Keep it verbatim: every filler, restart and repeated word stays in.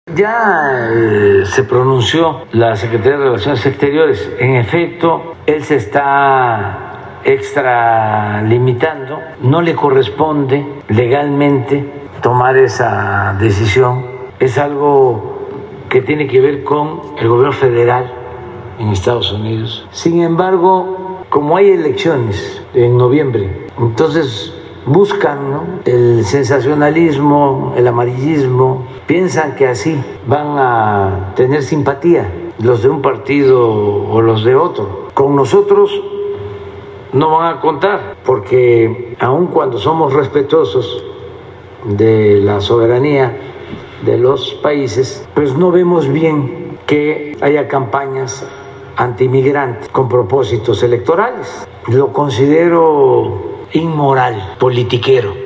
Ya eh, se pronunció la Secretaría de Relaciones Exteriores. En efecto, él se está extralimitando. No le corresponde legalmente tomar esa decisión. Es algo que tiene que ver con el gobierno federal en Estados Unidos. Sin embargo, como hay elecciones en noviembre, entonces buscan, ¿no?, el sensacionalismo, el amarillismo, piensan que así van a tener simpatía los de un partido o los de otro. Con nosotros no van a contar, porque aun cuando somos respetuosos de la soberanía de los países, pues no vemos bien que haya campañas antimigrantes con propósitos electorales. Lo considero inmoral, politiquero.